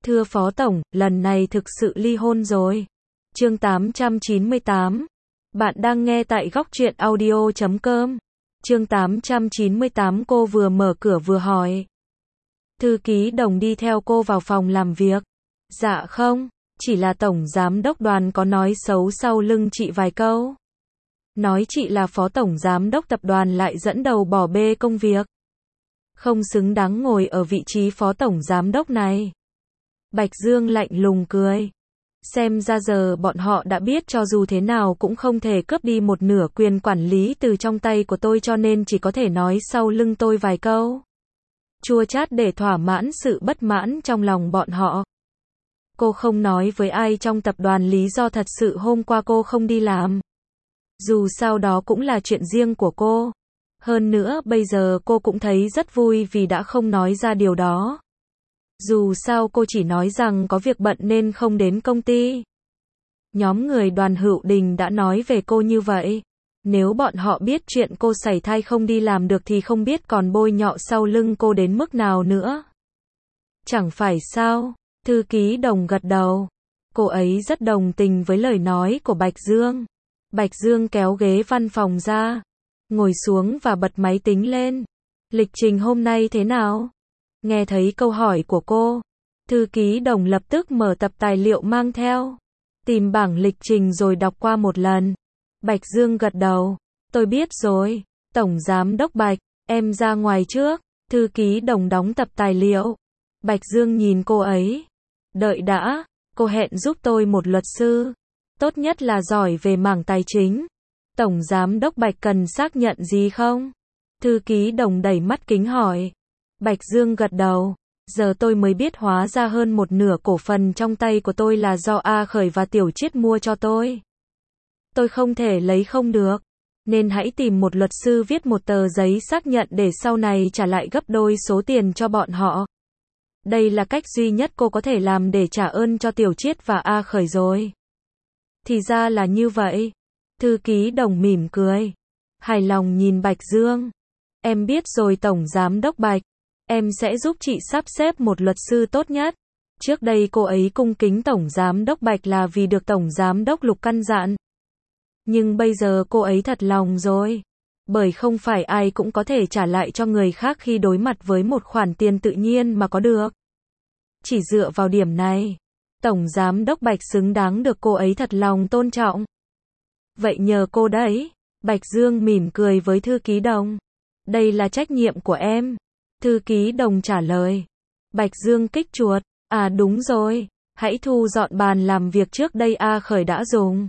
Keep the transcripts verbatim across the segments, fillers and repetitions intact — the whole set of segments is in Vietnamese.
Thưa Phó Tổng, lần này thực sự ly hôn rồi. Chương tám trăm chín mươi tám. Bạn đang nghe tại góc truyện audio chấm com. Chương tám trăm chín mươi tám. Cô vừa mở cửa vừa hỏi. Thư ký Đồng đi theo cô vào phòng làm việc. Dạ không, chỉ là Tổng Giám đốc Đoàn có nói xấu sau lưng chị vài câu. Nói chị là Phó Tổng Giám đốc tập đoàn lại dẫn đầu bỏ bê công việc. Không xứng đáng ngồi ở vị trí Phó Tổng Giám đốc này. Bạch Dương lạnh lùng cười. Xem ra giờ bọn họ đã biết cho dù thế nào cũng không thể cướp đi một nửa quyền quản lý từ trong tay của tôi, cho nên chỉ có thể nói sau lưng tôi vài câu chua chát để thỏa mãn sự bất mãn trong lòng bọn họ. Cô không nói với ai trong tập đoàn lý do thật sự hôm qua cô không đi làm. Dù sao đó cũng là chuyện riêng của cô. Hơn nữa bây giờ cô cũng thấy rất vui vì đã không nói ra điều đó. Dù sao cô chỉ nói rằng có việc bận nên không đến công ty. Nhóm người Đoàn Hữu Đình đã nói về cô như vậy. Nếu bọn họ biết chuyện cô sảy thai không đi làm được thì không biết còn bôi nhọ sau lưng cô đến mức nào nữa. Chẳng phải sao? Thư ký Đồng gật đầu. Cô ấy rất đồng tình với lời nói của Bạch Dương. Bạch Dương kéo ghế văn phòng ra, ngồi xuống và bật máy tính lên. Lịch trình hôm nay thế nào? Nghe thấy câu hỏi của cô, thư ký Đồng lập tức mở tập tài liệu mang theo, tìm bảng lịch trình rồi đọc qua một lần. Bạch Dương gật đầu. Tôi biết rồi, Tổng Giám đốc Bạch, em ra ngoài trước. Thư ký Đồng đóng tập tài liệu. Bạch Dương nhìn cô ấy. Đợi đã, cô hẹn giúp tôi một luật sư. Tốt nhất là giỏi về mảng tài chính. Tổng Giám đốc Bạch cần xác nhận gì không? Thư ký Đồng đẩy mắt kính hỏi. Bạch Dương gật đầu. Giờ tôi mới biết hóa ra hơn một nửa cổ phần trong tay của tôi là do A Khởi và Tiểu Chiết mua cho tôi. Tôi không thể lấy không được. Nên hãy tìm một luật sư viết một tờ giấy xác nhận để sau này trả lại gấp đôi số tiền cho bọn họ. Đây là cách duy nhất cô có thể làm để trả ơn cho Tiểu Chiết và A Khởi rồi. Thì ra là như vậy. Thư ký Đồng mỉm cười. Hài lòng nhìn Bạch Dương. Em biết rồi Tổng Giám đốc Bạch. Em sẽ giúp chị sắp xếp một luật sư tốt nhất. Trước đây cô ấy cung kính Tổng Giám đốc Bạch là vì được Tổng Giám đốc Lục căn dặn. Nhưng bây giờ cô ấy thật lòng rồi. Bởi không phải ai cũng có thể trả lại cho người khác khi đối mặt với một khoản tiền tự nhiên mà có được. Chỉ dựa vào điểm này, Tổng Giám đốc Bạch xứng đáng được cô ấy thật lòng tôn trọng. Vậy nhờ cô đấy. Bạch Dương mỉm cười với thư ký Đồng. Đây là trách nhiệm của em. Thư ký Đồng trả lời. Bạch Dương kích chuột. À đúng rồi. Hãy thu dọn bàn làm việc trước đây A Khởi đã dùng.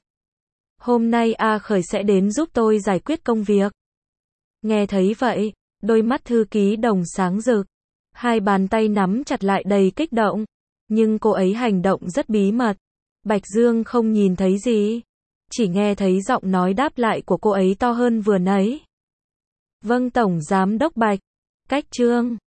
Hôm nay A Khởi sẽ đến giúp tôi giải quyết công việc. Nghe thấy vậy, đôi mắt thư ký Đồng sáng rực. Hai bàn tay nắm chặt lại đầy kích động. Nhưng cô ấy hành động rất bí mật. Bạch Dương không nhìn thấy gì. Chỉ nghe thấy giọng nói đáp lại của cô ấy to hơn vừa nãy. Vâng Tổng Giám đốc Bạch. Cách chương